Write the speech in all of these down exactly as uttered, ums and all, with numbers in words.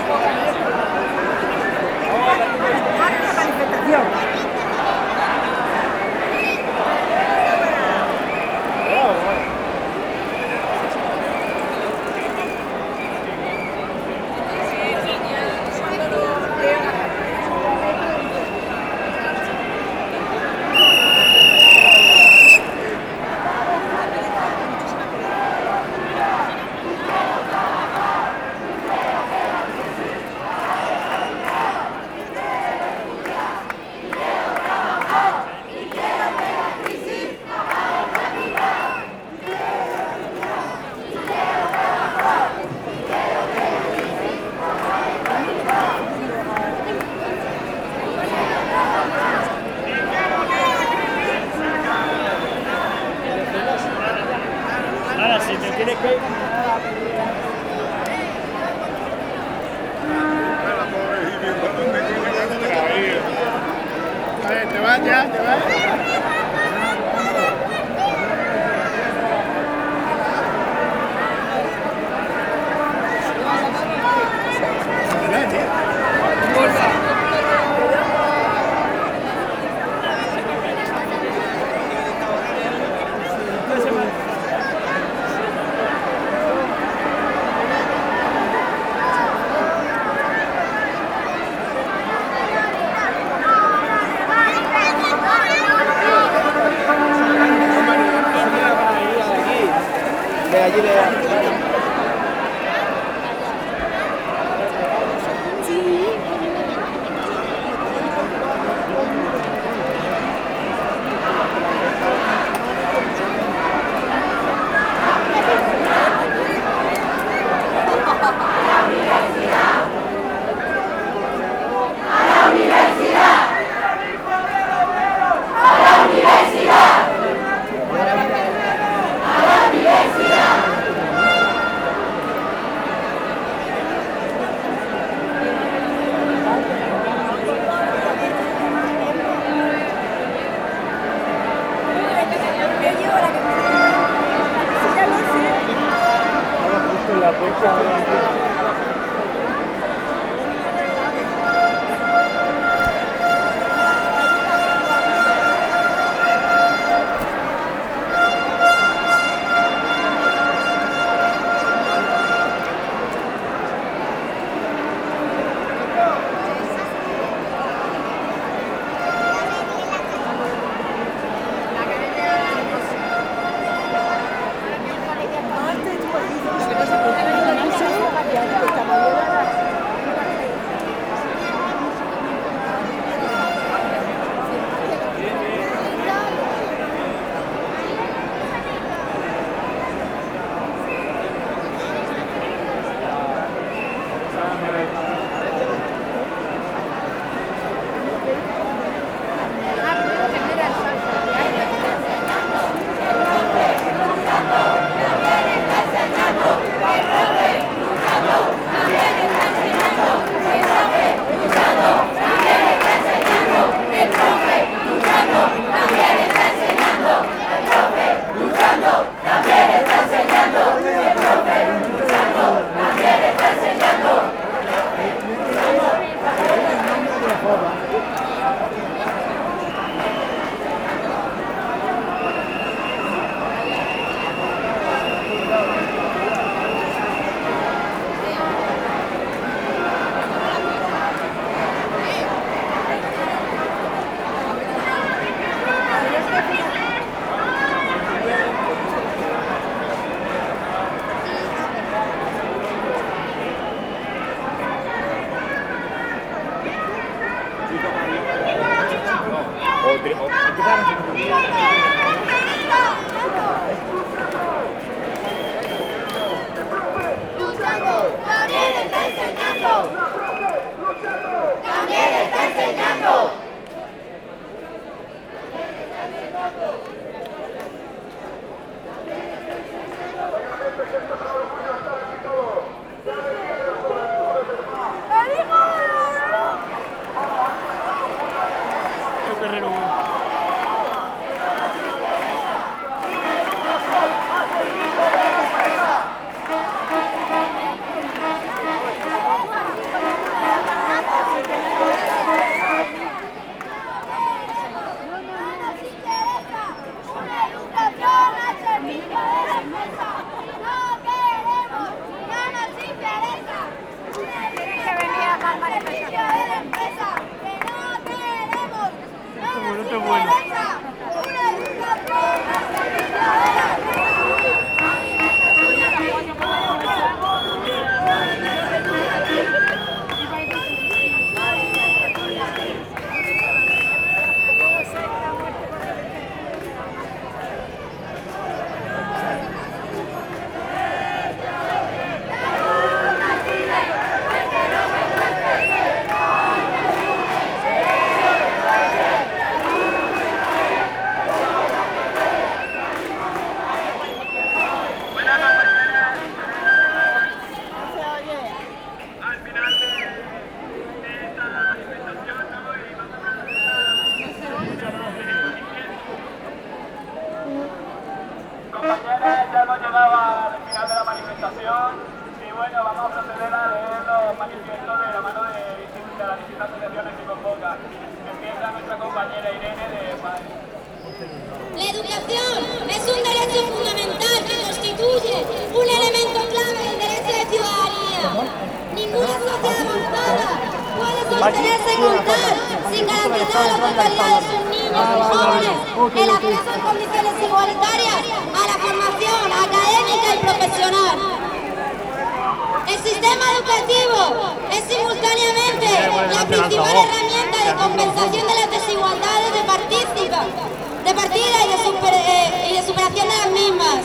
Ahora, si te tienes que ir... Te vas ya, te vas. Allí le la puerta. bueno. Compañeras, ya hemos llegado al final de la manifestación y bueno, vamos a proceder a leer los manifiestos de la mano de, de las distintas asociaciones que convocan. Empieza nuestra compañera Irene de Madrid. La educación es un derecho fundamental que constituye un elemento clave del derecho de ciudadanía. Ninguna sociedad avanzada puede sostenerse con tal sin garantizar la totalidad de sus niños y jóvenes el acceso en condiciones igualitarias a la formación académica y profesional. El sistema educativo es simultáneamente la principal herramienta de compensación de las desigualdades de participa, de partida y de, super, eh, y de superación de las mismas.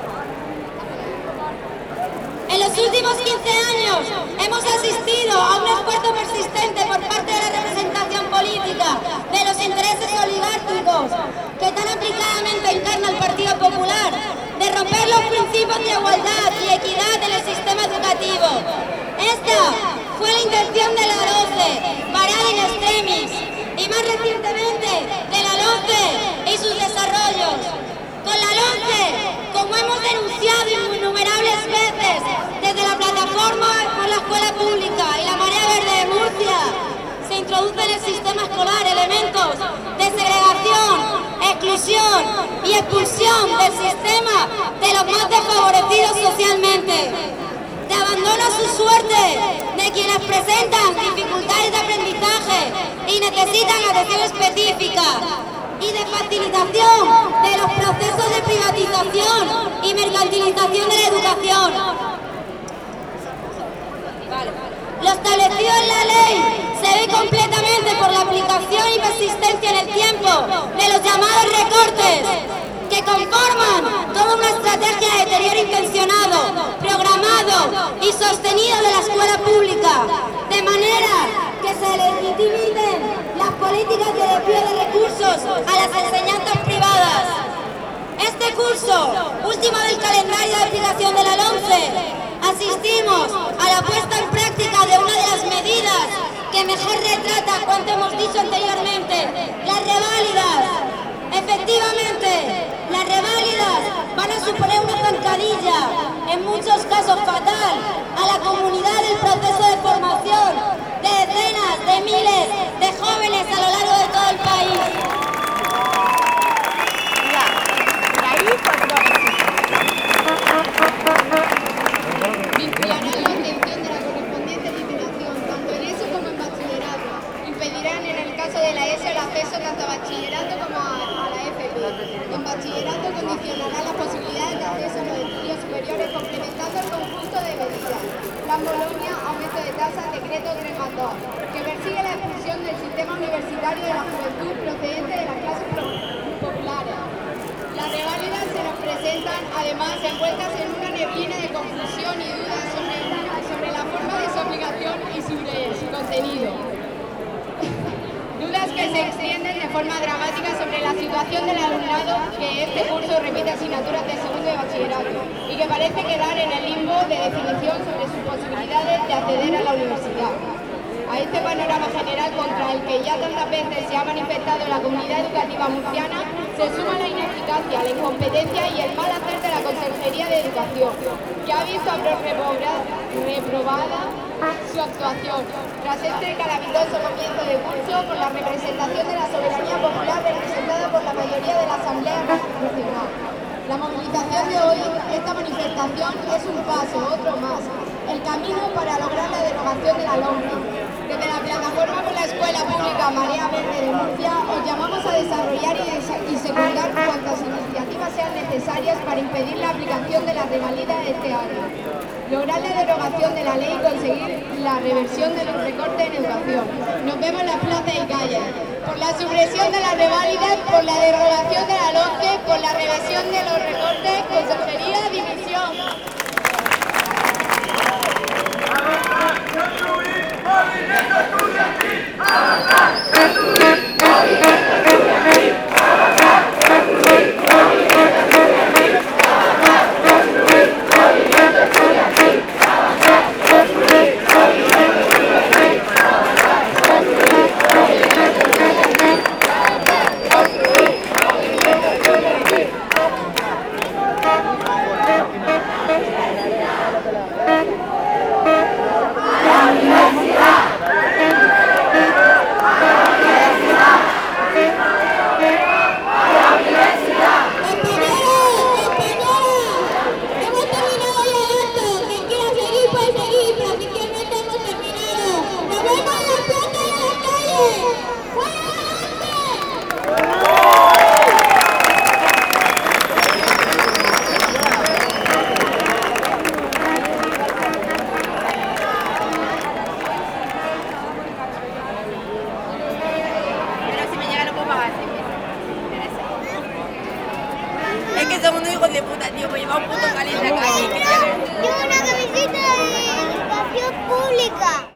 En los últimos quince años hemos asistido a un esfuerzo persistente por parte de la representación política de los intereses oligárquicos que tan aplicadamente encarna el Partido Popular de romper los principios de igualdad y equidad en el sistema educativo. Esta fue la intención de la LOMCE, variada in extremis, y más recientemente de la LOMCE y sus desarrollos. Con la LOMCE, como hemos denunciado innumerables veces desde la plataforma por la escuela pública y la Marea Verde de Murcia, se introducen en el sistema escolar elementos de segregación, exclusión y expulsión del sistema de los más desfavorecidos socialmente, de abandono a su suerte de quienes presentan dificultades de aprendizaje y necesitan atención específica, y de facilitación de los procesos de privatización y mercantilización de la educación. Lo establecido en la ley se ve completamente por la aplicación y persistencia en el tiempo de los llamados recortes, que conforman toda una estrategia de deterioro intencionado, programado y sostenido de la escuela pública, de manera que se legitimiten las políticas de desvío de recursos a las enseñanzas privadas. Este curso, último del calendario de aplicación de la LOMCE, asistimos a la puesta en práctica de una de las medidas que mejor retrata cuanto hemos dicho anteriormente, las reválidas. Efectivamente, las reválidas van a suponer una zancadilla, en muchos casos fatal, a la comunidad del proceso de formación de decenas de miles de jóvenes a lo largo de todo el país. Vincularán la obtención de la correspondiente titulación, tanto en ESO como en bachillerato. Impedirán en el caso de la ESO el acceso tanto a bachillerato como a, a la F P. En bachillerato condicionará las posibilidades de acceso a los estudios superiores complementando el conjunto de medidas. Plan Bolonia, aumento de tasas, decreto tres más dos, que persigue la expulsión del sistema universitario de la juventud procedente de las clases populares. Las reválidas se nos presentan además envueltas en una neblina de confusión y dudas sobre, sobre la forma de su aplicación y sobre su contenido. Dudas que se extienden de forma dramática sobre la situación del alumnado que este curso repite asignaturas de segundo de bachillerato y que parece quedar en el limbo de definición sobre sus posibilidades de acceder a la universidad. A este panorama general contra el que ya tantas veces se ha manifestado la comunidad educativa murciana se suma la ineficacia, la incompetencia y el mal hacer de la Consejería de Educación, que ha visto reprobada su actuación tras este calamitoso comienzo de curso con la representación de la soberanía popular representada por la mayoría de la Asamblea Nacional. La movilización de hoy, esta manifestación, es un paso, otro más, el camino para lograr la derogación de la LOMCE, que Desde la Plataforma por la Escuela Pública Marea Verde de Murcia os llamamos a desarrollar y, y secundar cuantas iniciativas sean necesarias para impedir la aplicación de la reválida de este año, lograr la derogación de la ley y conseguir la reversión de los recortes en educación. Nos vemos en las plazas y calles. Por la supresión de la reválida, por la derogación de la LOMCE, por la reversión de los recortes, consejería, dimisión. Es que son unos hijos de puta, tío, pues lleva un puto caliente en la calle. Yo una camiseta de educación pública.